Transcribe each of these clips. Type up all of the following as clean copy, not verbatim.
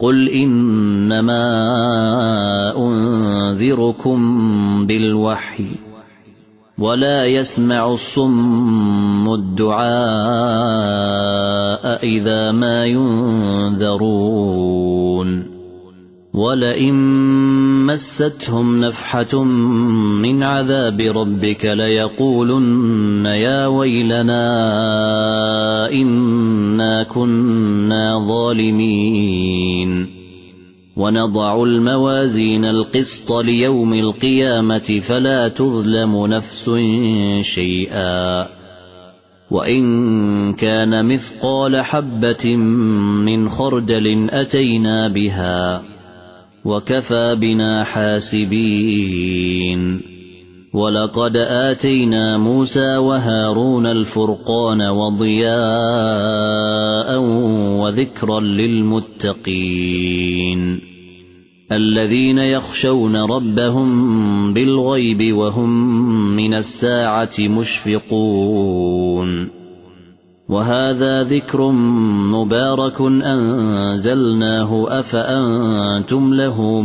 قل إنما أنذركم بالوحي ولا يسمع الصم الدعاء إذا ما ينذرون ولئن مستهم نفحة من عذاب ربك ليقولن يا ويلنا إنا كنا ظالمين ونضع الموازين القسط ليوم القيامة فلا تظلم نفس شيئا وإن كان مثقال حبة من خردل أتينا بها وكفى بنا حاسبين ولقد آتينا موسى وهارون الفرقان وضياء وذكرا للمتقين الذين يخشون ربهم بالغيب وهم من الساعة مشفقون وهذا ذكر مبارك أنزلناه أفأنتم له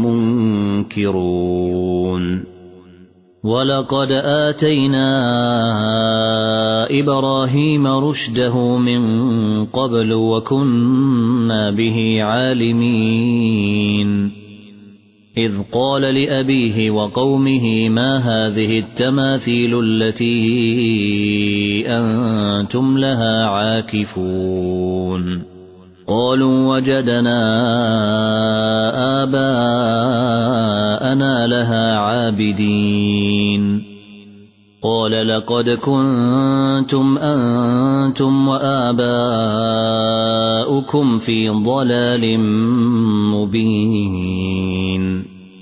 منكرون ولقد آتينا إبراهيم رشده من قبل وكنا به عالمين إذ قال لأبيه وقومه ما هذه التماثيل التي أنتم لها عاكفون قالوا وجدنا آباءنا لها عابدين قال لقد كنتم أنتم وآباؤكم في ضلال مبين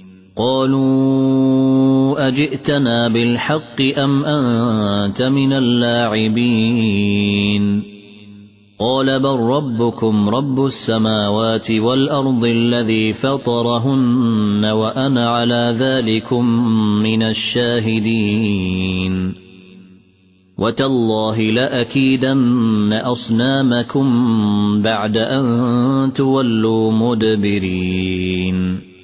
قالوا أجئتنا بالحق أم أنت من اللاعبين قال بل ربكم رب السماوات والأرض الذي فطرهن وأنا على ذلكم من الشاهدين وتالله لأكيدن أصنامكم بعد أن تولوا مدبرين